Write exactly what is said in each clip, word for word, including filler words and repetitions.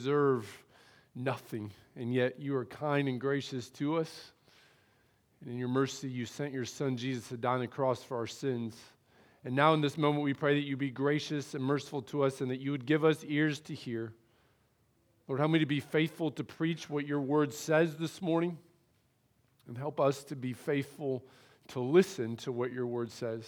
deserve nothing, and yet you are kind and gracious to us. And in your mercy, you sent your son Jesus to die on the cross for our sins. And now in this moment, we pray that you be gracious and merciful to us and that you would give us ears to hear. Lord, help me to be faithful to preach what your word says this morning, and help us to be faithful to listen to what your word says.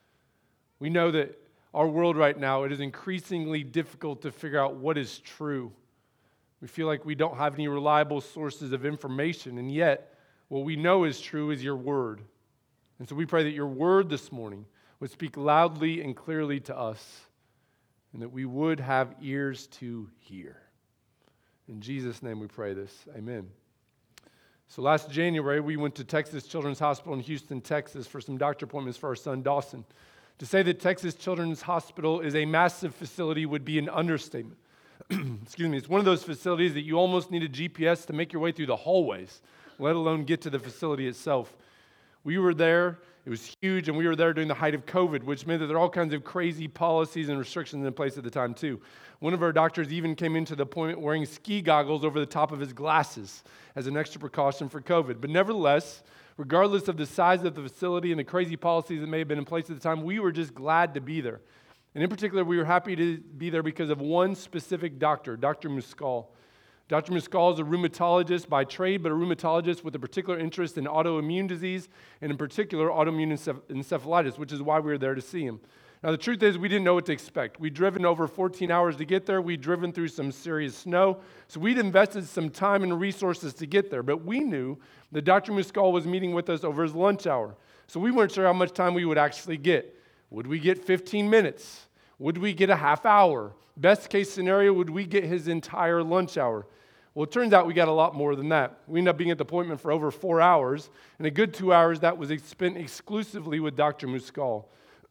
We know that our world right now, it is increasingly difficult to figure out what is true. We feel like we don't have any reliable sources of information, and yet what we know is true is your word. And so we pray that your word this morning would speak loudly and clearly to us, and that we would have ears to hear. In Jesus' name we pray this. Amen. So last January, we went to Texas Children's Hospital in Houston, Texas for some doctor appointments for our son, Dawson. To say that Texas Children's Hospital is a massive facility would be an understatement. Excuse me. It's one of those facilities that you almost need a G P S to make your way through the hallways, let alone get to the facility itself. We were there. It was huge, and we were there during the height of COVID, which meant that there are all kinds of crazy policies and restrictions in place at the time, too. One of our doctors even came into the appointment wearing ski goggles over the top of his glasses as an extra precaution for COVID. But nevertheless, regardless of the size of the facility and the crazy policies that may have been in place at the time, we were just glad to be there. And in particular, we were happy to be there because of one specific doctor, Doctor Muscal. Doctor Muscal is a rheumatologist by trade, but a rheumatologist with a particular interest in autoimmune disease, and in particular, autoimmune encephalitis, which is why we were there to see him. Now, the truth is, we didn't know what to expect. We'd driven over fourteen hours to get there. We'd driven through some serious snow. So we'd invested some time and resources to get there. But we knew that Doctor Muscal was meeting with us over his lunch hour. So we weren't sure how much time we would actually get. Would we get fifteen minutes? Would we get a half hour? Best case scenario, would we get his entire lunch hour? Well, it turns out we got a lot more than that. We ended up being at the appointment for over four hours, and a good two hours that was spent exclusively with Doctor Muscal.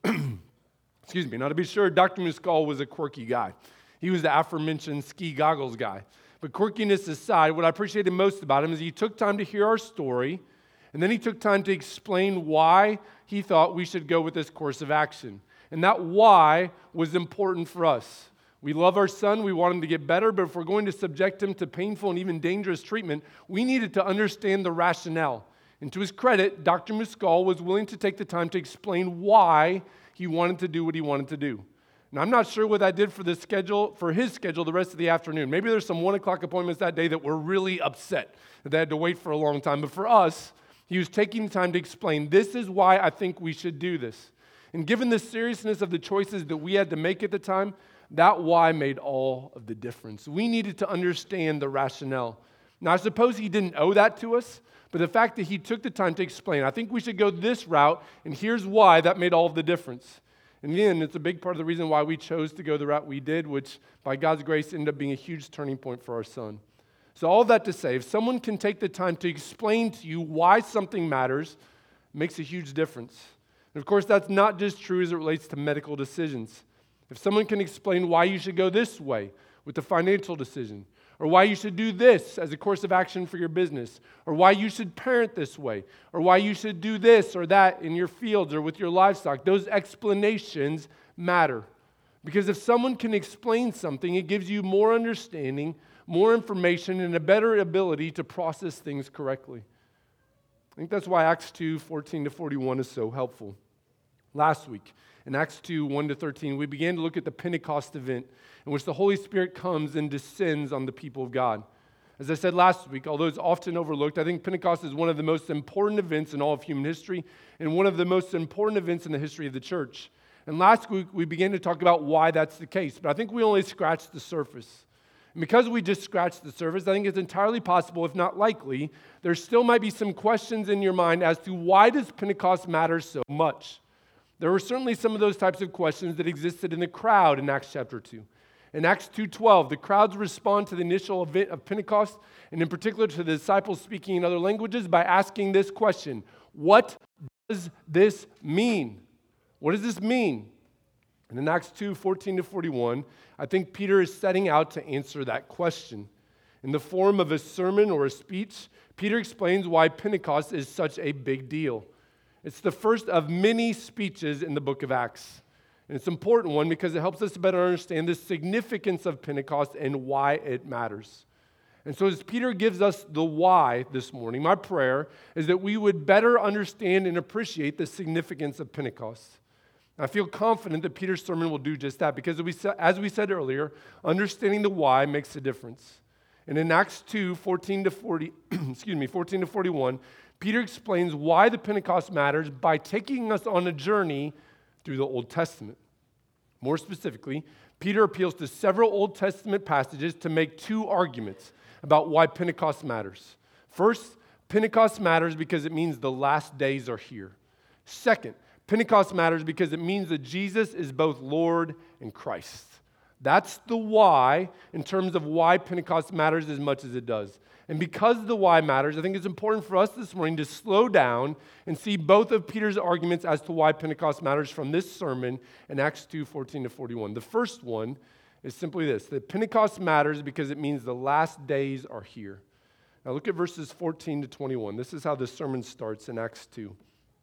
Excuse me. Now, to be sure, Doctor Muscal was a quirky guy. He was the aforementioned ski goggles guy. But quirkiness aside, what I appreciated most about him is he took time to hear our story, and then he took time to explain why he thought we should go with this course of action. And that why was important for us. We love our son, we want him to get better, but if we're going to subject him to painful and even dangerous treatment, we needed to understand the rationale. And to his credit, Doctor Muscal was willing to take the time to explain why he wanted to do what he wanted to do. Now, I'm not sure what that did for the schedule, for his schedule the rest of the afternoon. Maybe there's some one o'clock appointments that day that were really upset, that they had to wait for a long time. But for us, he was taking time to explain, this is why I think we should do this. And given the seriousness of the choices that we had to make at the time, that why made all of the difference. We needed to understand the rationale. Now, I suppose he didn't owe that to us, but the fact that he took the time to explain, I think we should go this route, and here's why, that made all of the difference. And again, it's a big part of the reason why we chose to go the route we did, which by God's grace ended up being a huge turning point for our son. So all of that to say, if someone can take the time to explain to you why something matters, it makes a huge difference. And of course, that's not just true as it relates to medical decisions. If someone can explain why you should go this way with the financial decision, or why you should do this as a course of action for your business, or why you should parent this way, or why you should do this or that in your fields or with your livestock, those explanations matter. Because if someone can explain something, it gives you more understanding, more information, and a better ability to process things correctly. I think that's why Acts two, fourteen to forty-one is so helpful. Last week, in Acts two, one to thirteen, we began to look at the Pentecost event in which the Holy Spirit comes and descends on the people of God. As I said last week, although it's often overlooked, I think Pentecost is one of the most important events in all of human history and one of the most important events in the history of the church. And last week, we began to talk about why that's the case, but I think we only scratched the surface. And because we just scratched the surface, I think it's entirely possible, if not likely, there still might be some questions in your mind as to why does Pentecost matter so much? There were certainly some of those types of questions that existed in the crowd in Acts chapter two. In Acts two twelve, the crowds respond to the initial event of Pentecost, and in particular to the disciples speaking in other languages, by asking this question: what does this mean? What does this mean? And in Acts two fourteen to forty-one, I think Peter is setting out to answer that question. In the form of a sermon or a speech, Peter explains why Pentecost is such a big deal. It's the first of many speeches in the book of Acts. And it's an important one because it helps us to better understand the significance of Pentecost and why it matters. And so as Peter gives us the why this morning, my prayer is that we would better understand and appreciate the significance of Pentecost. I feel confident that Peter's sermon will do just that because as we said earlier, understanding the why makes a difference. And in Acts two, fourteen to forty, excuse me, fourteen to forty-one, Peter explains why the Pentecost matters by taking us on a journey through the Old Testament. More specifically, Peter appeals to several Old Testament passages to make two arguments about why Pentecost matters. First, Pentecost matters because it means the last days are here. Second, Pentecost matters because it means that Jesus is both Lord and Christ. That's the why in terms of why Pentecost matters as much as it does. And because the why matters, I think it's important for us this morning to slow down and see both of Peter's arguments as to why Pentecost matters from this sermon in Acts two, fourteen to forty-one. The first one is simply this, that Pentecost matters because it means the last days are here. Now look at verses fourteen to twenty-one. This is how this sermon starts in Acts two.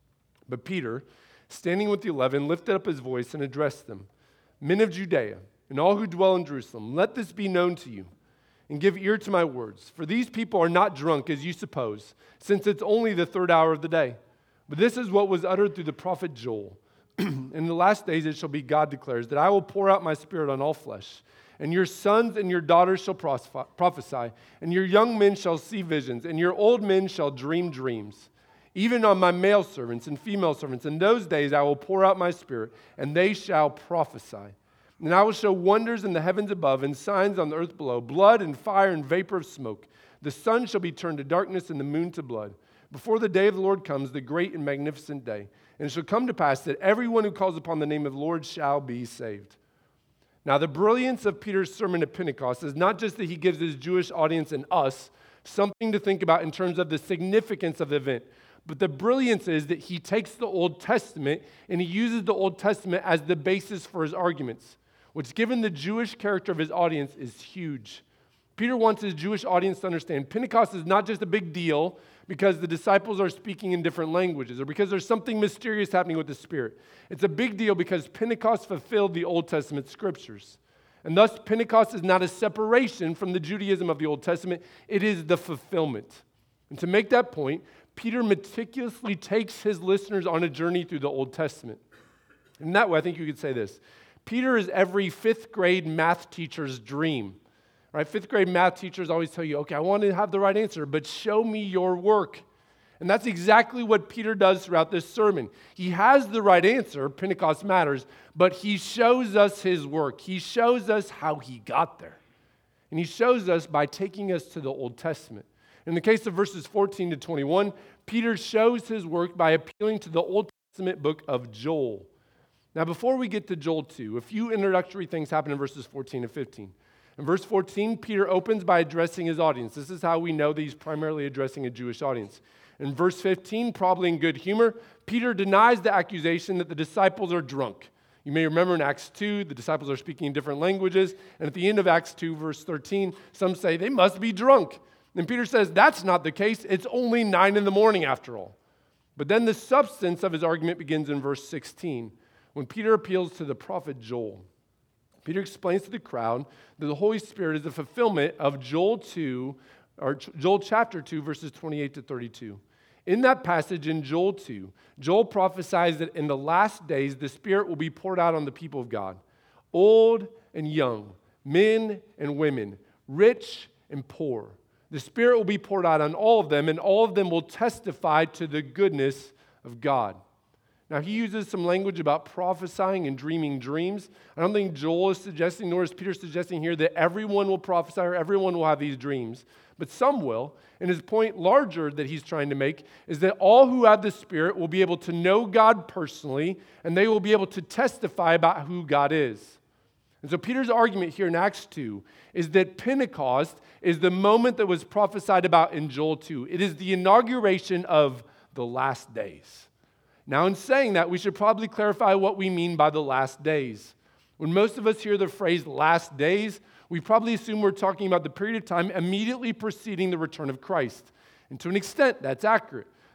But Peter, standing with the eleven, lifted up his voice and addressed them, "Men of Judea, and all who dwell in Jerusalem, let this be known to you, and give ear to my words. For these people are not drunk, as you suppose, since it's only the third hour of the day. But this is what was uttered through the prophet Joel. In the last days it shall be, God declares, that I will pour out my spirit on all flesh, and your sons and your daughters shall prophesy, and your young men shall see visions, and your old men shall dream dreams. Even on my male servants and female servants, in those days I will pour out my spirit, and they shall prophesy. And I will show wonders in the heavens above and signs on the earth below, blood and fire and vapor of smoke. The sun shall be turned to darkness and the moon to blood, before the day of the Lord comes, the great and magnificent day. And it shall come to pass that everyone who calls upon the name of the Lord shall be saved." Now, the brilliance of Peter's sermon at Pentecost is not just that he gives his Jewish audience and us something to think about in terms of the significance of the event, but the brilliance is that he takes the Old Testament and he uses the Old Testament as the basis for his arguments, which, given the Jewish character of his audience, is huge. Peter wants his Jewish audience to understand Pentecost is not just a big deal because the disciples are speaking in different languages or because there's something mysterious happening with the Spirit. It's a big deal because Pentecost fulfilled the Old Testament scriptures. And thus, Pentecost is not a separation from the Judaism of the Old Testament. It is the fulfillment. And to make that point, Peter meticulously takes his listeners on a journey through the Old Testament. In that way, I think you could say this. Peter is every fifth grade math teacher's dream. Right? Fifth grade math teachers always tell you, okay, I want to have the right answer, but show me your work. And that's exactly what Peter does throughout this sermon. He has the right answer, Pentecost matters, but he shows us his work. He shows us how he got there. And he shows us by taking us to the Old Testament. In the case of verses fourteen to twenty-one, Peter shows his work by appealing to the Old Testament book of Joel. Now, before we get to Joel two, a few introductory things happen in verses fourteen and fifteen. In verse fourteen, Peter opens by addressing his audience. This is how we know that he's primarily addressing a Jewish audience. In verse fifteen, probably in good humor, Peter denies the accusation that the disciples are drunk. You may remember in Acts two, the disciples are speaking in different languages. And at the end of Acts two, verse thirteen, some say they must be drunk. And Peter says that's not the case. It's only nine in the morning after all. But then the substance of his argument begins in verse sixteen, when Peter appeals to the prophet Joel. Peter explains to the crowd that the Holy Spirit is the fulfillment of Joel two, or Joel chapter two, verses twenty-eight to thirty-two. In that passage in Joel two, Joel prophesies that in the last days the Spirit will be poured out on the people of God, old and young, men and women, rich and poor. The Spirit will be poured out on all of them, and all of them will testify to the goodness of God. Now, he uses some language about prophesying and dreaming dreams. I don't think Joel is suggesting, nor is Peter suggesting here, that everyone will prophesy or everyone will have these dreams, but some will. And his point larger that he's trying to make is that all who have the Spirit will be able to know God personally, and they will be able to testify about who God is. And so Peter's argument here in Acts two is that Pentecost is the moment that was prophesied about in Joel two. It is the inauguration of the last days. Now, in saying that, we should probably clarify what we mean by the last days. When most of us hear the phrase last days, we probably assume we're talking about the period of time immediately preceding the return of Christ. And to an extent, that's accurate.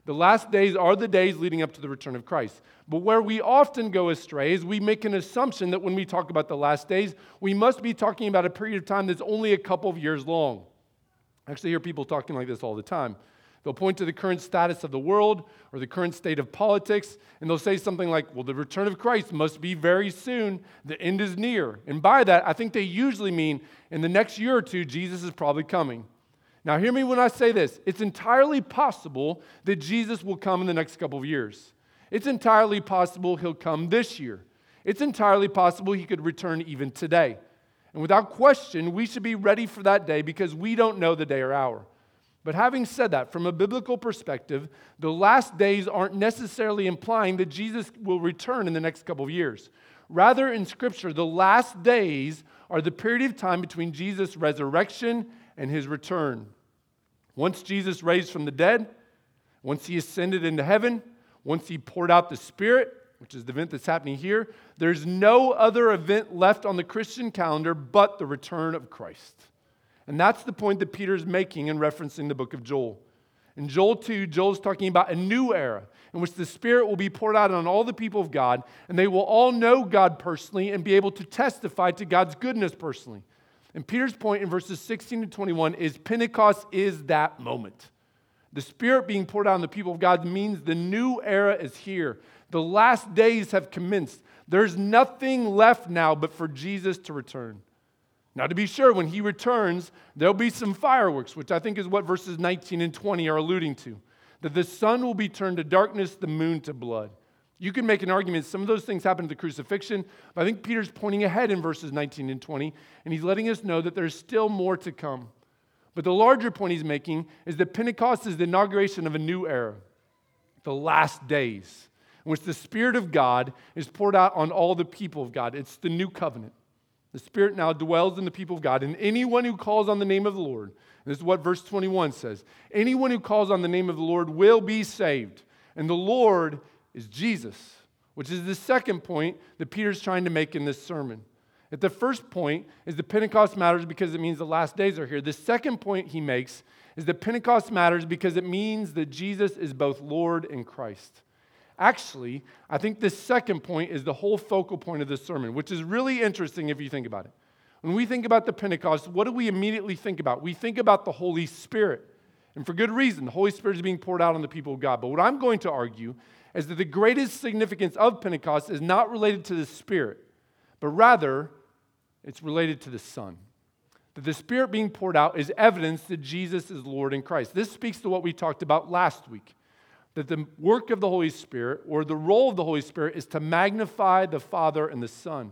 The last days are the days leading up to the return of Christ. But where we often go astray is we make an assumption that when we talk about the last days, we must be talking about a period of time that's only a couple of years long. I actually hear people talking like this all the time. They'll point to the current status of the world or the current state of politics, and they'll say something like, well, the return of Christ must be very soon. The end is near. And by that, I think they usually mean in the next year or two, Jesus is probably coming. Now, hear me when I say this. It's entirely possible that Jesus will come in the next couple of years. It's entirely possible he'll come this year. It's entirely possible he could return even today. And without question, we should be ready for that day because we don't know the day or hour. But having said that, from a biblical perspective, the last days aren't necessarily implying that Jesus will return in the next couple of years. Rather, in Scripture, the last days are the period of time between Jesus' resurrection and his return. Once Jesus raised from the dead, once he ascended into heaven, once he poured out the Spirit, which is the event that's happening here, there's no other event left on the Christian calendar but the return of Christ. And that's the point that Peter's making in referencing the book of Joel. In Joel two, Joel's talking about a new era in which the Spirit will be poured out on all the people of God, and they will all know God personally and be able to testify to God's goodness personally. And Peter's point in verses sixteen to twenty-one is Pentecost is that moment. The Spirit being poured out on the people of God means the new era is here. The last days have commenced. There's nothing left now but for Jesus to return. Now, to be sure, when he returns, there'll be some fireworks, which I think is what verses nineteen and twenty are alluding to. That the sun will be turned to darkness, the moon to blood. You can make an argument some of those things happened at the crucifixion, but I think Peter's pointing ahead in verses nineteen and twenty, and he's letting us know that there's still more to come. But the larger point he's making is that Pentecost is the inauguration of a new era, the last days, in which the Spirit of God is poured out on all the people of God. It's the new covenant. The Spirit now dwells in the people of God, and anyone who calls on the name of the Lord, and this is what verse twenty-one says, anyone who calls on the name of the Lord will be saved. And the Lord is Jesus, which is the second point that Peter's trying to make in this sermon. At the first point is that Pentecost matters because it means the last days are here. The second point he makes is that Pentecost matters because it means that Jesus is both Lord and Christ. Actually, I think this second point is the whole focal point of this sermon, which is really interesting if you think about it. When we think about the Pentecost, what do we immediately think about? We think about the Holy Spirit. And for good reason, the Holy Spirit is being poured out on the people of God. But what I'm going to argue is that the greatest significance of Pentecost is not related to the Spirit, but rather it's related to the Son. That the Spirit being poured out is evidence that Jesus is Lord in Christ. This speaks to what we talked about last week. That the work of the Holy Spirit, or the role of the Holy Spirit, is to magnify the Father and the Son.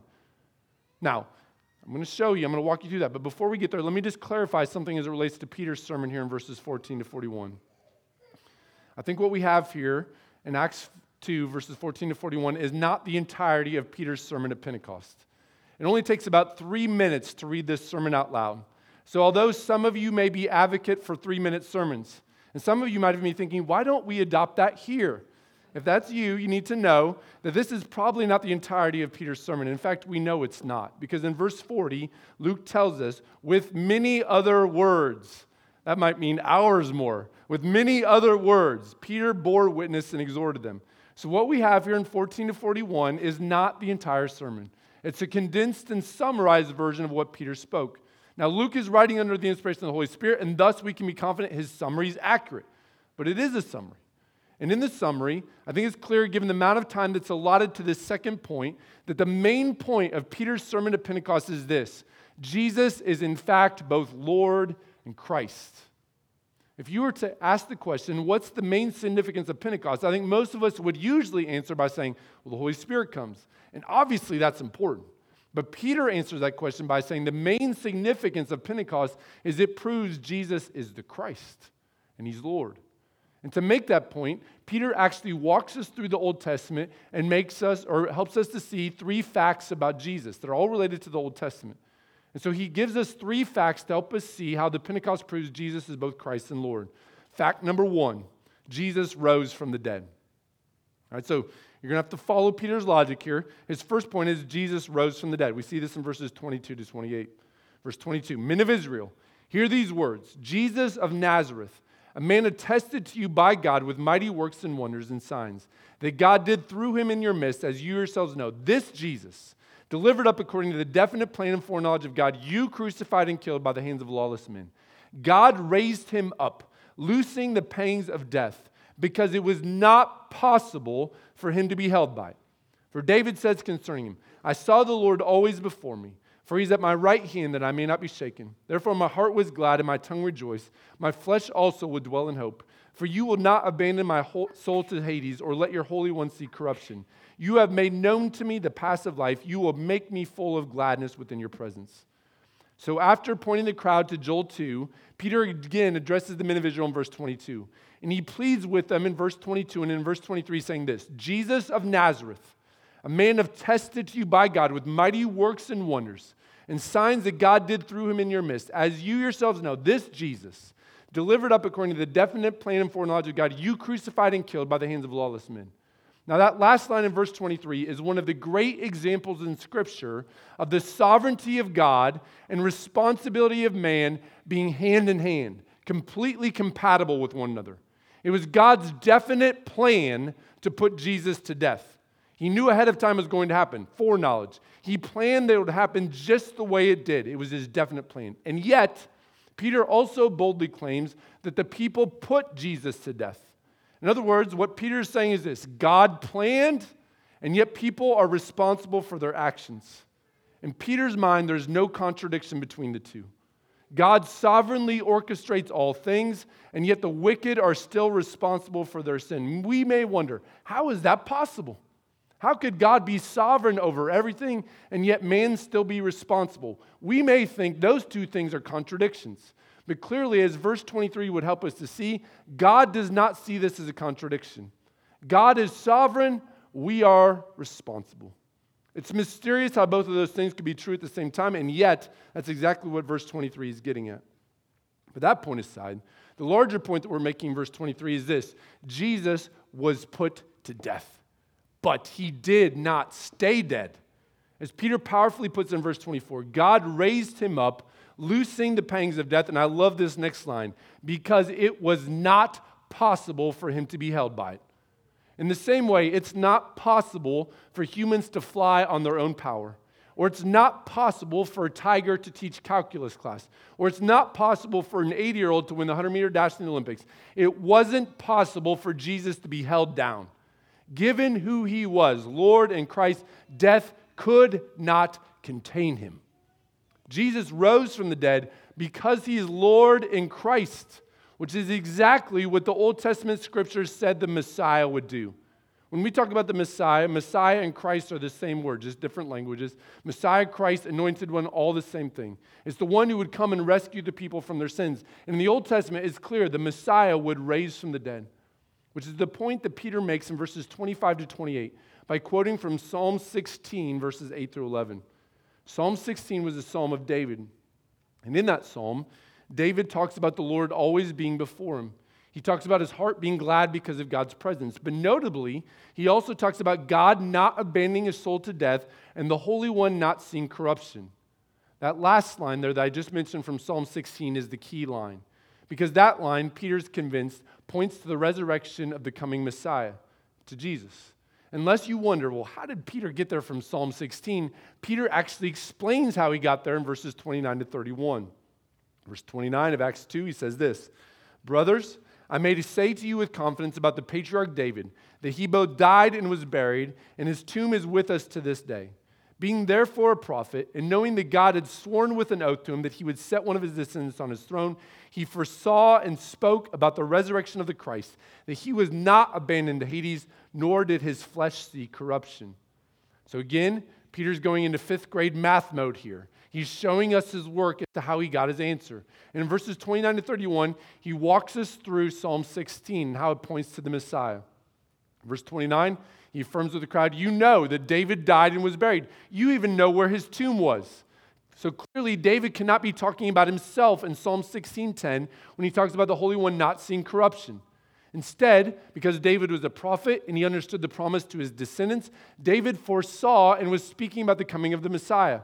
Now, I'm going to show you, I'm going to walk you through that. But before we get there, let me just clarify something as it relates to Peter's sermon here in verses fourteen to forty-one. I think what we have here in Acts two, verses fourteen to forty-one, is not the entirety of Peter's sermon at Pentecost. It only takes about three minutes to read this sermon out loud. So although some of you may be advocate for three-minute sermons, and some of you might have been thinking, why don't we adopt that here? If that's you, you need to know that this is probably not the entirety of Peter's sermon. In fact, we know it's not. Because in verse forty, Luke tells us, with many other words, that might mean hours more, with many other words, Peter bore witness and exhorted them. So what we have here in fourteen to forty-one is not the entire sermon. It's a condensed and summarized version of what Peter spoke. Now, Luke is writing under the inspiration of the Holy Spirit, and thus we can be confident his summary is accurate. But it is a summary. And in the summary, I think it's clear, given the amount of time that's allotted to this second point, that the main point of Peter's sermon at Pentecost is this: Jesus is in fact both Lord and Christ. If you were to ask the question, what's the main significance of Pentecost? I think most of us would usually answer by saying, well, the Holy Spirit comes. And obviously that's important. But Peter answers that question by saying the main significance of Pentecost is it proves Jesus is the Christ and he's Lord. And to make that point, Peter actually walks us through the Old Testament and makes us, or helps us to see three facts about Jesus. They're all related to the Old Testament. And so he gives us three facts to help us see how the Pentecost proves Jesus is both Christ and Lord. Fact number one, Jesus rose from the dead. All right, so you're going to have to follow Peter's logic here. His first point is Jesus rose from the dead. We see this in verses twenty-two to twenty-eight. Verse twenty-two, men of Israel, hear these words. Jesus of Nazareth, a man attested to you by God with mighty works and wonders and signs that God did through him in your midst, as you yourselves know. This Jesus, delivered up according to the definite plan and foreknowledge of God, you crucified and killed by the hands of lawless men. God raised him up, loosing the pangs of death, because it was not possible for him to be held by it. For David says concerning him, I saw the Lord always before me, for he's at my right hand that I may not be shaken. Therefore my heart was glad and my tongue rejoiced. My flesh also would dwell in hope. For you will not abandon my soul to Hades, or let your Holy One see corruption. You have made known to me the paths of life. You will make me full of gladness within your presence. So after pointing the crowd to Joel two, Peter again addresses the men of Israel in verse twenty-two. And he pleads with them in verse twenty-two and in verse twenty-three saying this, Jesus of Nazareth, a man attested to you by God with mighty works and wonders and signs that God did through him in your midst. As you yourselves know, this Jesus, delivered up according to the definite plan and foreknowledge of God, you crucified and killed by the hands of lawless men. Now that last line in verse twenty-three is one of the great examples in Scripture of the sovereignty of God and responsibility of man being hand in hand, completely compatible with one another. It was God's definite plan to put Jesus to death. He knew ahead of time it was going to happen, foreknowledge. He planned that it would happen just the way it did. It was his definite plan. And yet, Peter also boldly claims that the people put Jesus to death. In other words, what Peter is saying is this: God planned, and yet people are responsible for their actions. In Peter's mind, there's no contradiction between the two. God sovereignly orchestrates all things, and yet the wicked are still responsible for their sin. We may wonder, how is that possible? How could God be sovereign over everything, and yet man still be responsible? We may think those two things are contradictions. But clearly, as verse twenty-three would help us to see, God does not see this as a contradiction. God is sovereign, we are responsible. It's mysterious how both of those things could be true at the same time, and yet that's exactly what verse twenty-three is getting at. But that point aside, the larger point that we're making in verse twenty-three is this: Jesus was put to death, but he did not stay dead. As Peter powerfully puts in verse twenty-four, God raised him up, loosing the pangs of death, and I love this next line, because it was not possible for him to be held by it. In the same way, it's not possible for humans to fly on their own power, or it's not possible for a tiger to teach calculus class, or it's not possible for an eighty-year-old to win the hundred-meter dash in the Olympics. It wasn't possible for Jesus to be held down. Given who he was, Lord and Christ, death could not contain him. Jesus rose from the dead because he is Lord in Christ, which is exactly what the Old Testament scriptures said the Messiah would do. When we talk about the Messiah, Messiah and Christ are the same word, just different languages. Messiah, Christ, anointed one, all the same thing. It's the one who would come and rescue the people from their sins. And in the Old Testament, it's clear the Messiah would raise from the dead, which is the point that Peter makes in verses twenty-five to twenty-eight by quoting from Psalm sixteen, verses eight through eleven. Psalm sixteen was a psalm of David. And in that psalm, David talks about the Lord always being before him. He talks about his heart being glad because of God's presence. But notably, he also talks about God not abandoning his soul to death and the Holy One not seeing corruption. That last line there that I just mentioned from Psalm sixteen is the key line. Because that line, Peter's convinced, points to the resurrection of the coming Messiah, to Jesus. Unless you wonder, well, how did Peter get there from Psalm sixteen? Peter actually explains how he got there in verses twenty-nine to thirty-one. Verse twenty-nine of Acts two, he says this: Brothers, I may say to you with confidence about the patriarch David, that he both died and was buried, and his tomb is with us to this day. Being therefore a prophet, and knowing that God had sworn with an oath to him that he would set one of his descendants on his throne, he foresaw and spoke about the resurrection of the Christ, that he was not abandoned to Hades, nor did his flesh see corruption. So again, Peter's going into fifth grade math mode here. He's showing us his work as to how he got his answer. And in verses twenty-nine to thirty-one, he walks us through Psalm sixteen and how it points to the Messiah. Verse twenty-nine, he affirms with the crowd, you know that David died and was buried. You even know where his tomb was. So clearly, David cannot be talking about himself in Psalm sixteen ten when he talks about the Holy One not seeing corruption. Instead, because David was a prophet and he understood the promise to his descendants, David foresaw and was speaking about the coming of the Messiah.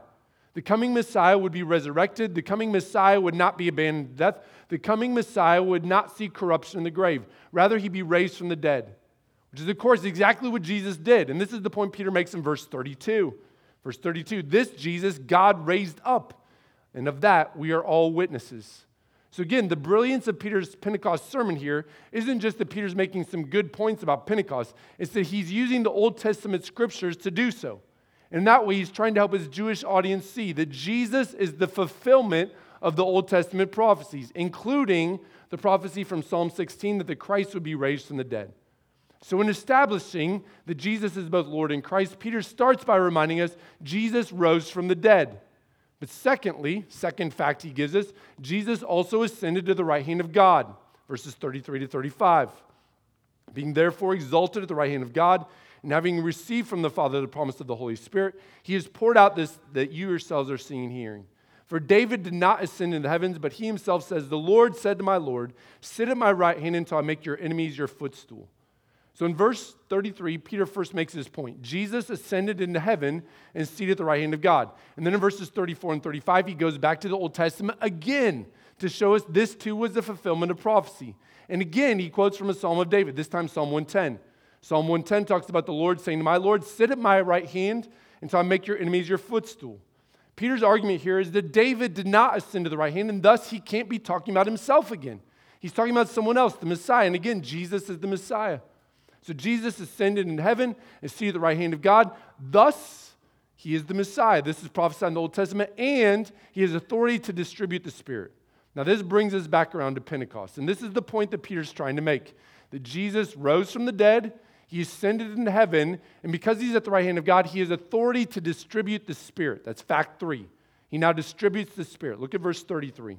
The coming Messiah would be resurrected. The coming Messiah would not be abandoned to death. The coming Messiah would not see corruption in the grave. Rather, he'd be raised from the dead, which is, of course, exactly what Jesus did. And this is the point Peter makes in verse thirty-two. Verse thirty-two, this Jesus God raised up, and of that we are all witnesses. So again, the brilliance of Peter's Pentecost sermon here isn't just that Peter's making some good points about Pentecost. It's that he's using the Old Testament scriptures to do so. And in that way, he's trying to help his Jewish audience see that Jesus is the fulfillment of the Old Testament prophecies, including the prophecy from Psalm sixteen that the Christ would be raised from the dead. So in establishing that Jesus is both Lord and Christ, Peter starts by reminding us Jesus rose from the dead. But secondly, second fact he gives us, Jesus also ascended to the right hand of God, verses thirty-three to thirty-five. Being therefore exalted at the right hand of God, and having received from the Father the promise of the Holy Spirit, he has poured out this that you yourselves are seeing and hearing. For David did not ascend into the heavens, but he himself says, the Lord said to my Lord, sit at my right hand until I make your enemies your footstool. So in verse thirty-three, Peter first makes this point. Jesus ascended into heaven and seated at the right hand of God. And then in verses thirty-four and thirty-five, he goes back to the Old Testament again to show us this too was the fulfillment of prophecy. And again, he quotes from a Psalm of David, this time Psalm one ten. Psalm one ten talks about the Lord saying to my Lord, sit at my right hand until I make your enemies your footstool. Peter's argument here is that David did not ascend to the right hand, and thus he can't be talking about himself again. He's talking about someone else, the Messiah. And again, Jesus is the Messiah. So Jesus ascended in heaven and seated at the right hand of God. Thus, he is the Messiah. This is prophesied in the Old Testament, and he has authority to distribute the Spirit. Now, this brings us back around to Pentecost, and this is the point that Peter's trying to make, that Jesus rose from the dead, he ascended into heaven, and because he's at the right hand of God, he has authority to distribute the Spirit. That's fact three. He now distributes the Spirit. Look at verse thirty-three.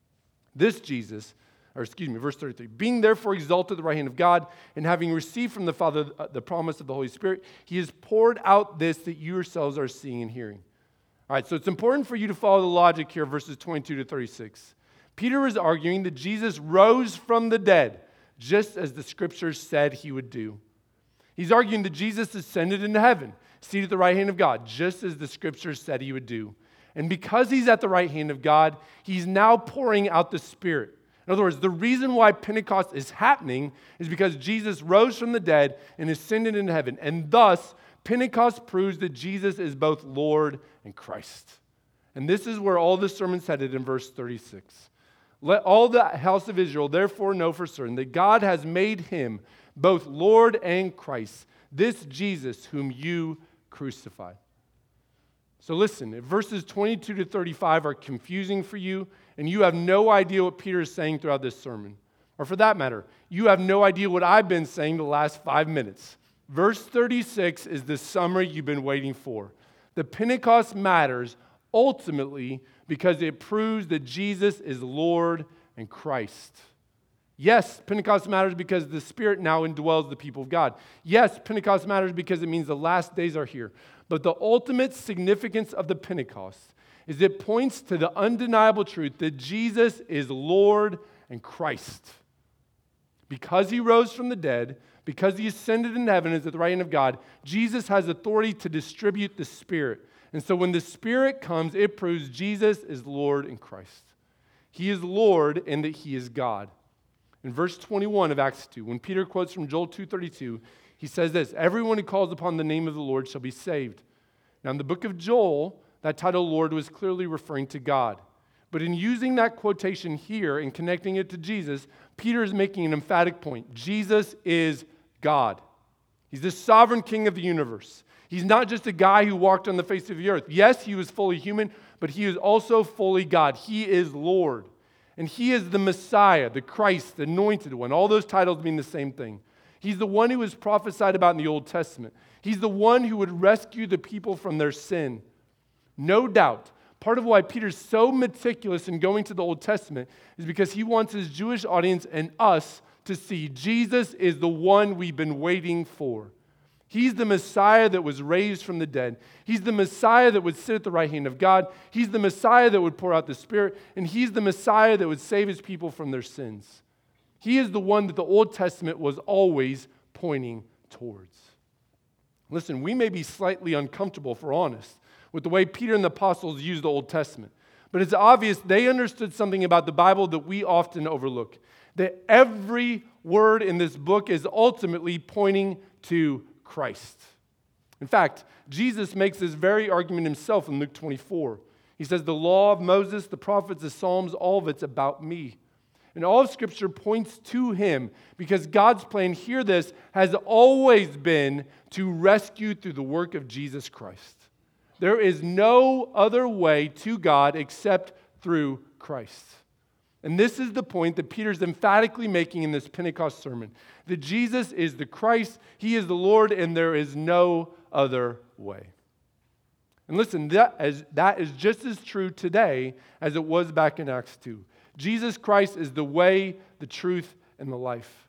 This Jesus... Or excuse me, verse thirty-three. Being therefore exalted at the right hand of God, and having received from the Father the promise of the Holy Spirit, he has poured out this that you yourselves are seeing and hearing. All right, so it's important for you to follow the logic here, verses twenty-two to thirty-six. Peter is arguing that Jesus rose from the dead, just as the scriptures said he would do. He's arguing that Jesus ascended into heaven, seated at the right hand of God, just as the scriptures said he would do. And because he's at the right hand of God, he's now pouring out the Spirit. In other words, the reason why Pentecost is happening is because Jesus rose from the dead and ascended into heaven. And thus, Pentecost proves that Jesus is both Lord and Christ. And this is where all the sermon's headed in verse thirty-six. Let all the house of Israel therefore know for certain that God has made him both Lord and Christ, this Jesus whom you crucified. So listen, if verses twenty-two to thirty-five are confusing for you, and you have no idea what Peter is saying throughout this sermon, or for that matter, you have no idea what I've been saying the last five minutes, verse thirty-six is the summary you've been waiting for. The Pentecost matters ultimately because it proves that Jesus is Lord and Christ. Yes, Pentecost matters because the Spirit now indwells the people of God. Yes, Pentecost matters because it means the last days are here. But the ultimate significance of the Pentecost is it points to the undeniable truth that Jesus is Lord and Christ. Because he rose from the dead, because he ascended into heaven and is at the right hand of God, Jesus has authority to distribute the Spirit. And so when the Spirit comes, it proves Jesus is Lord and Christ. He is Lord and that he is God. In verse twenty-one of Acts two, when Peter quotes from Joel two thirty-two, he says this, everyone who calls upon the name of the Lord shall be saved. Now in the book of Joel, that title Lord was clearly referring to God. But in using that quotation here and connecting it to Jesus, Peter is making an emphatic point. Jesus is God. He's the sovereign king of the universe. He's not just a guy who walked on the face of the earth. Yes, he was fully human, but he is also fully God. He is Lord. And he is the Messiah, the Christ, the anointed one. All those titles mean the same thing. He's the one who was prophesied about in the Old Testament. He's the one who would rescue the people from their sin. No doubt, part of why Peter's so meticulous in going to the Old Testament is because he wants his Jewish audience and us to see Jesus is the one we've been waiting for. He's the Messiah that was raised from the dead. He's the Messiah that would sit at the right hand of God. He's the Messiah that would pour out the Spirit. And he's the Messiah that would save his people from their sins. He is the one that the Old Testament was always pointing towards. Listen, we may be slightly uncomfortable, if we're honest, with the way Peter and the apostles used the Old Testament. But it's obvious they understood something about the Bible that we often overlook, that every word in this book is ultimately pointing to Christ. In fact, Jesus makes this very argument himself in Luke twenty-four. He says, the law of Moses, the prophets, the Psalms, all of it's about me. And all of Scripture points to him because God's plan, hear this, has always been to rescue through the work of Jesus Christ. There is no other way to God except through Christ. And this is the point that Peter's emphatically making in this Pentecost sermon, that Jesus is the Christ, he is the Lord, and there is no other way. And listen, that is, that is just as true today as it was back in Acts two. Jesus Christ is the way, the truth, and the life.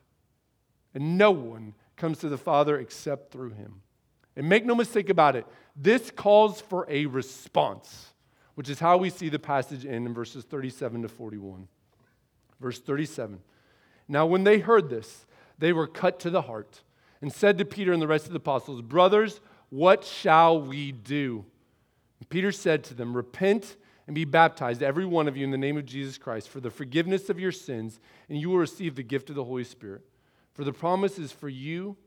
And no one comes to the Father except through him. And make no mistake about it, this calls for a response, which is how we see the passage end in verses thirty-seven to forty-one. Verse thirty-seven. Now when they heard this, they were cut to the heart and said to Peter and the rest of the apostles, brothers, what shall we do? And Peter said to them, repent and be baptized, every one of you, in the name of Jesus Christ, for the forgiveness of your sins, and you will receive the gift of the Holy Spirit. For the promise is for you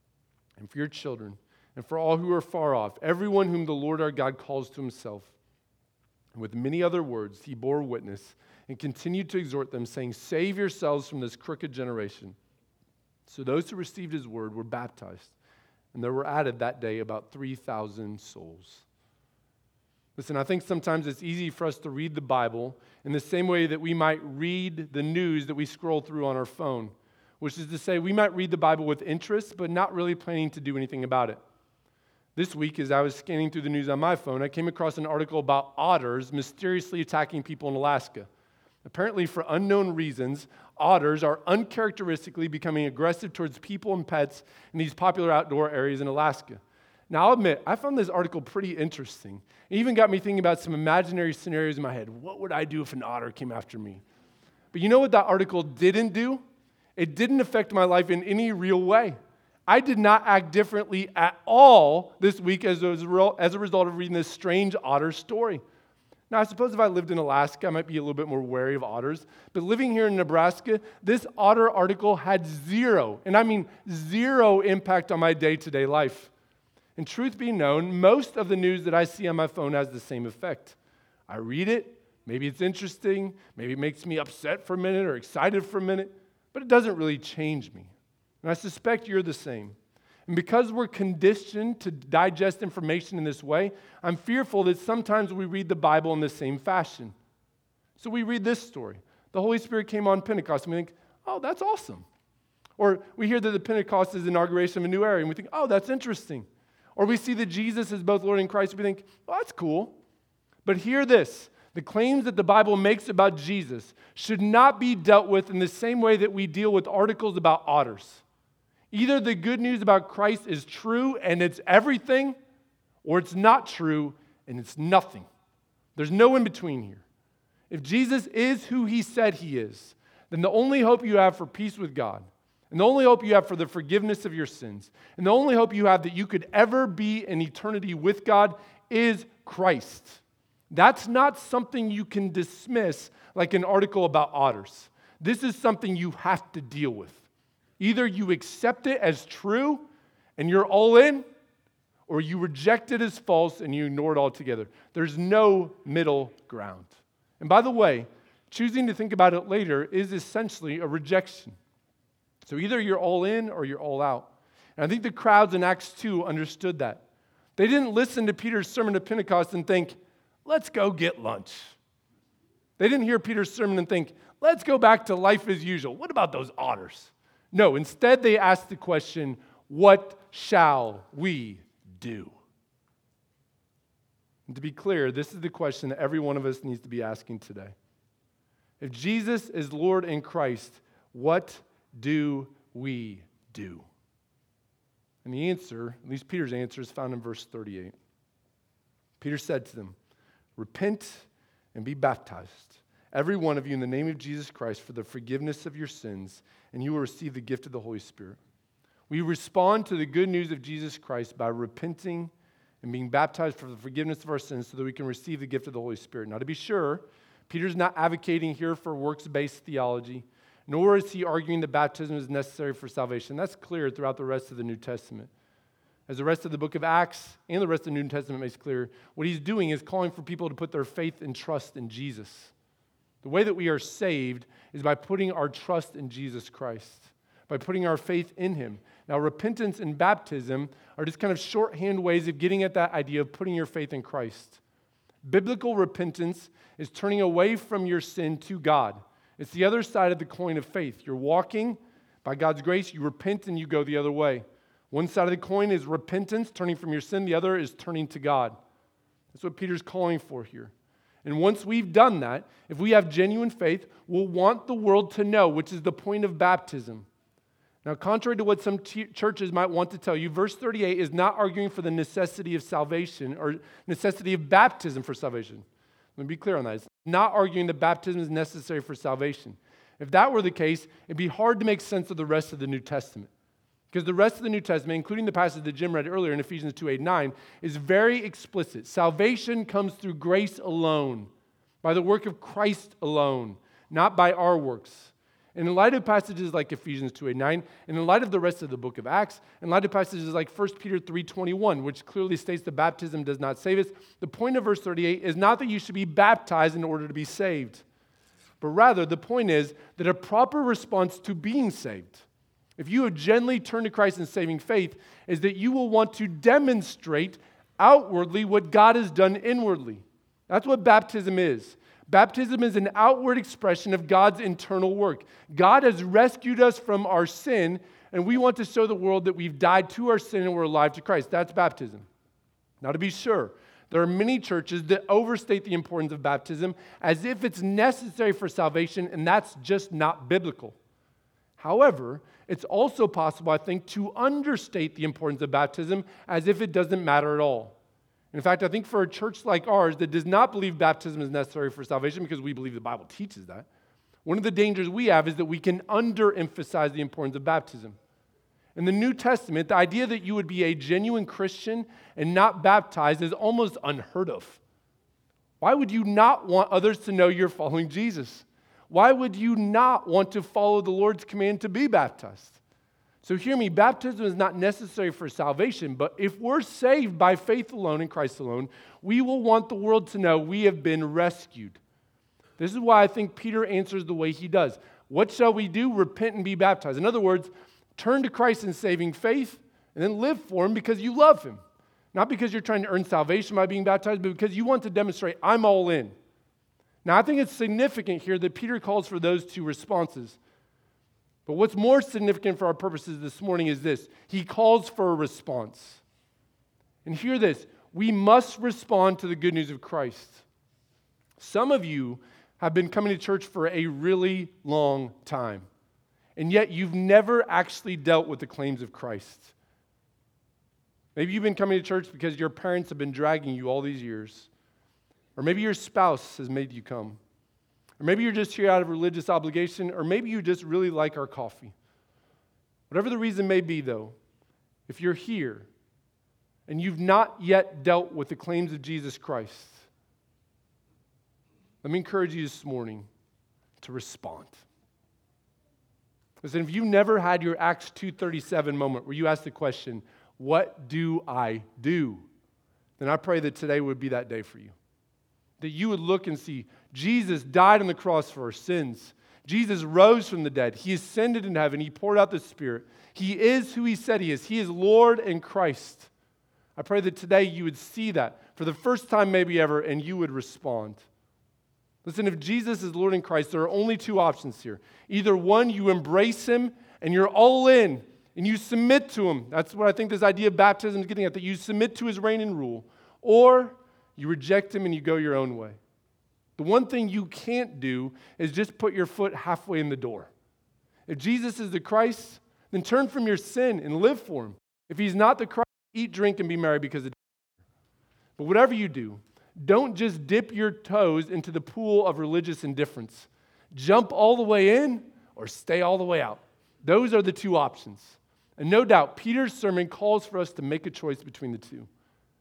and for your children, and for all who are far off, everyone whom the Lord our God calls to himself. And with many other words, he bore witness and continued to exhort them, saying, save yourselves from this crooked generation. So those who received his word were baptized, and there were added that day about three thousand souls. Listen, I think sometimes it's easy for us to read the Bible in the same way that we might read the news that we scroll through on our phone, which is to say we might read the Bible with interest, but not really planning to do anything about it. This week, as I was scanning through the news on my phone, I came across an article about otters mysteriously attacking people in Alaska. Apparently, for unknown reasons, otters are uncharacteristically becoming aggressive towards people and pets in these popular outdoor areas in Alaska. Now, I'll admit, I found this article pretty interesting. It even got me thinking about some imaginary scenarios in my head. What would I do if an otter came after me? But you know what that article didn't do? It didn't affect my life in any real way. I did not act differently at all this week as a result of reading this strange otter story. Now, I suppose if I lived in Alaska, I might be a little bit more wary of otters. But living here in Nebraska, this otter article had zero, and I mean zero impact on my day-to-day life. And truth be known, most of the news that I see on my phone has the same effect. I read it, maybe it's interesting, maybe it makes me upset for a minute or excited for a minute, but it doesn't really change me. And I suspect you're the same. And because we're conditioned to digest information in this way, I'm fearful that sometimes we read the Bible in the same fashion. So we read this story. The Holy Spirit came on Pentecost, and we think, oh, that's awesome. Or we hear that the Pentecost is the inauguration of a new era, and we think, oh, that's interesting. Or we see that Jesus is both Lord and Christ, and we think, well, that's cool. But hear this. The claims that the Bible makes about Jesus should not be dealt with in the same way that we deal with articles about otters. Either the good news about Christ is true and it's everything, or it's not true and it's nothing. There's no in between here. If Jesus is who he said he is, then the only hope you have for peace with God, and the only hope you have for the forgiveness of your sins, and the only hope you have that you could ever be in eternity with God is Christ. That's not something you can dismiss like an article about otters. This is something you have to deal with. Either you accept it as true and you're all in, or you reject it as false and you ignore it altogether. There's no middle ground. And by the way, choosing to think about it later is essentially a rejection. So either you're all in or you're all out. And I think the crowds in Acts two understood that. They didn't listen to Peter's sermon at Pentecost and think, let's go get lunch. They didn't hear Peter's sermon and think, let's go back to life as usual. What about those otters? No, instead they asked the question, what shall we do? And to be clear, this is the question that every one of us needs to be asking today. If Jesus is Lord and Christ, what do we do? And the answer, at least Peter's answer, is found in verse thirty-eight. Peter said to them, repent and be baptized, every one of you, in the name of Jesus Christ, for the forgiveness of your sins, and you will receive the gift of the Holy Spirit. We respond to the good news of Jesus Christ by repenting and being baptized for the forgiveness of our sins so that we can receive the gift of the Holy Spirit. Now, to be sure, Peter's not advocating here for works-based theology, nor is he arguing that baptism is necessary for salvation. That's clear throughout the rest of the New Testament. As the rest of the book of Acts and the rest of the New Testament makes clear, what he's doing is calling for people to put their faith and trust in Jesus. The way that we are saved is by putting our trust in Jesus Christ, by putting our faith in him. Now, repentance and baptism are just kind of shorthand ways of getting at that idea of putting your faith in Christ. Biblical repentance is turning away from your sin to God. It's the other side of the coin of faith. You're walking by God's grace, you repent and you go the other way. One side of the coin is repentance, turning from your sin. The other is turning to God. That's what Peter's calling for here. And once we've done that, if we have genuine faith, we'll want the world to know, which is the point of baptism. Now, contrary to what some t- churches might want to tell you, verse thirty-eight is not arguing for the necessity of salvation or necessity of baptism for salvation. Let me be clear on that. It's not arguing that baptism is necessary for salvation. If that were the case, it'd be hard to make sense of the rest of the New Testament. Because the rest of the New Testament, including the passage that Jim read earlier in Ephesians two, eight, nine, is very explicit. Salvation comes through grace alone, by the work of Christ alone, not by our works. And in light of passages like Ephesians two, eight, nine, and in light of the rest of the book of Acts, in light of passages like First Peter three, twenty-one, which clearly states that baptism does not save us, the point of verse thirty-eight is not that you should be baptized in order to be saved, but rather the point is that a proper response to being saved, if you have genuinely turned to Christ in saving faith, is that you will want to demonstrate outwardly what God has done inwardly. That's what baptism is. Baptism is an outward expression of God's internal work. God has rescued us from our sin, and we want to show the world that we've died to our sin and we're alive to Christ. That's baptism. Now, to be sure, there are many churches that overstate the importance of baptism as if it's necessary for salvation, and that's just not biblical. However, it's also possible, I think, to understate the importance of baptism as if it doesn't matter at all. In fact, I think for a church like ours that does not believe baptism is necessary for salvation because we believe the Bible teaches that, one of the dangers we have is that we can underemphasize the importance of baptism. In the New Testament, the idea that you would be a genuine Christian and not baptized is almost unheard of. Why would you not want others to know you're following Jesus? Why would you not want to follow the Lord's command to be baptized? So hear me, baptism is not necessary for salvation, but if we're saved by faith alone in Christ alone, we will want the world to know we have been rescued. This is why I think Peter answers the way he does. What shall we do? Repent and be baptized. In other words, turn to Christ in saving faith and then live for him because you love him. Not because you're trying to earn salvation by being baptized, but because you want to demonstrate, I'm all in. Now, I think it's significant here that Peter calls for those two responses. But what's more significant for our purposes this morning is this. He calls for a response. And hear this. We must respond to the good news of Christ. Some of you have been coming to church for a really long time, and yet you've never actually dealt with the claims of Christ. Maybe you've been coming to church because your parents have been dragging you all these years. Or maybe your spouse has made you come. Or maybe you're just here out of religious obligation, or maybe you just really like our coffee. Whatever the reason may be, though, if you're here and you've not yet dealt with the claims of Jesus Christ, let me encourage you this morning to respond. Listen, if you never had your Acts two thirty-seven moment where you ask the question, what do I do? Then I pray that today would be that day for you. That you would look and see Jesus died on the cross for our sins. Jesus rose from the dead. He ascended into heaven. He poured out the Spirit. He is who he said he is. He is Lord and Christ. I pray that today you would see that for the first time maybe ever and you would respond. Listen, if Jesus is Lord and Christ, there are only two options here. Either one, you embrace him and you're all in and you submit to him. That's what I think this idea of baptism is getting at, that you submit to his reign and rule. Or you reject him and you go your own way. The one thing you can't do is just put your foot halfway in the door. If Jesus is the Christ, then turn from your sin and live for him. If he's not the Christ, eat, drink, and be merry because of. But whatever you do, don't just dip your toes into the pool of religious indifference. Jump all the way in or stay all the way out. Those are the two options. And no doubt, Peter's sermon calls for us to make a choice between the two.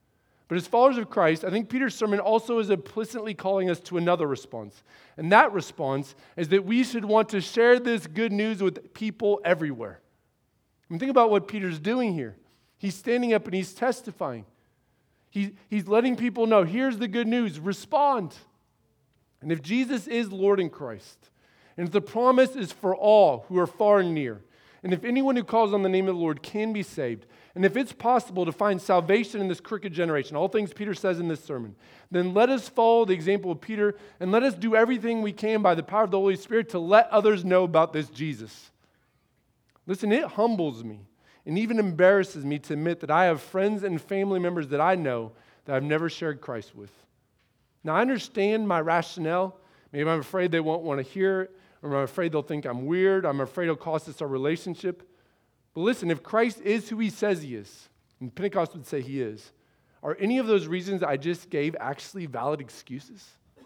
But as followers of Christ, I think Peter's sermon also is implicitly calling us to another response. And that response is that we should want to share this good news with people everywhere. I mean, think about what Peter's doing here. He's standing up and he's testifying. He, he's letting people know, here's the good news, respond. And if Jesus is Lord in Christ, and if the promise is for all who are far and near, and if anyone who calls on the name of the Lord can be saved, and if it's possible to find salvation in this crooked generation, all things Peter says in this sermon, then let us follow the example of Peter and let us do everything we can by the power of the Holy Spirit to let others know about this Jesus. Listen, it humbles me and even embarrasses me to admit that I have friends and family members that I know that I've never shared Christ with. Now, I understand my rationale. Maybe I'm afraid they won't want to hear it, or I'm afraid they'll think I'm weird. I'm afraid it'll cost us our relationship. But listen, if Christ is who he says he is, and Pentecost would say he is, are any of those reasons I just gave actually valid excuses?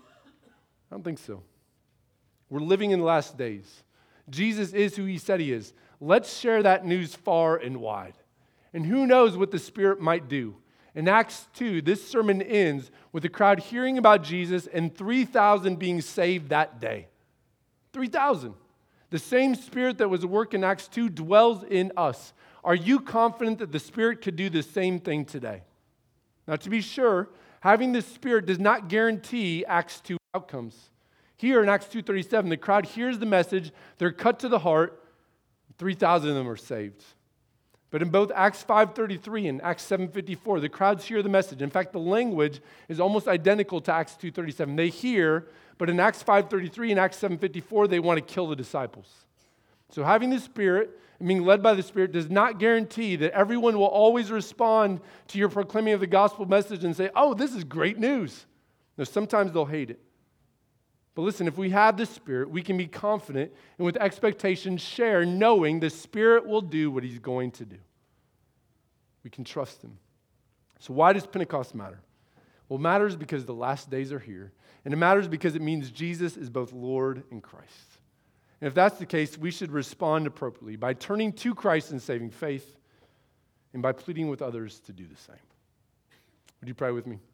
I don't think so. We're living in the last days. Jesus is who he said he is. Let's share that news far and wide. And who knows what the Spirit might do. In Acts two, this sermon ends with the crowd hearing about Jesus and three thousand being saved that day. three thousand. The same Spirit that was at work in Acts two dwells in us. Are you confident that the Spirit could do the same thing today? Now, to be sure, having the Spirit does not guarantee Acts two outcomes. Here in Acts two thirty-seven, the crowd hears the message, they're cut to the heart, three thousand of them are saved. But in both Acts five thirty-three and Acts seven fifty-four, the crowds hear the message. In fact, the language is almost identical to Acts two thirty-seven. They hear, but in Acts five thirty-three and Acts seven fifty-four, they want to kill the disciples. So having the Spirit and being led by the Spirit does not guarantee that everyone will always respond to your proclaiming of the gospel message and say, oh, this is great news. No, sometimes they'll hate it. But listen, if we have the Spirit, we can be confident and with expectation share, knowing the Spirit will do what he's going to do. We can trust him. So why does Pentecost matter? Well, it matters because the last days are here. And it matters because it means Jesus is both Lord and Christ. And if that's the case, we should respond appropriately by turning to Christ in saving faith and by pleading with others to do the same. Would you pray with me?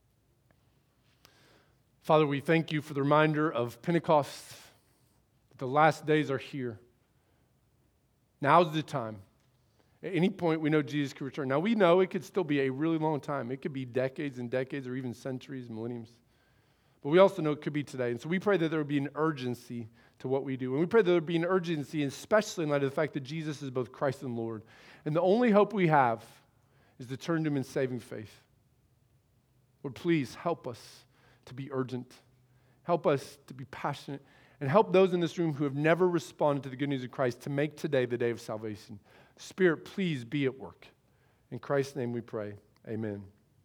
Father, we thank you for the reminder of Pentecost. The last days are here. Now's the time. At any point, we know Jesus could return. Now, we know it could still be a really long time. It could be decades and decades or even centuries, millenniums. But we also know it could be today. And so we pray that there would be an urgency to what we do. And we pray that there would be an urgency, especially in light of the fact that Jesus is both Christ and Lord. And the only hope we have is to turn to him in saving faith. Lord, please help us to be urgent. Help us to be passionate. And help those in this room who have never responded to the good news of Christ to make today the day of salvation. Spirit, please be at work. In Christ's name we pray. Amen.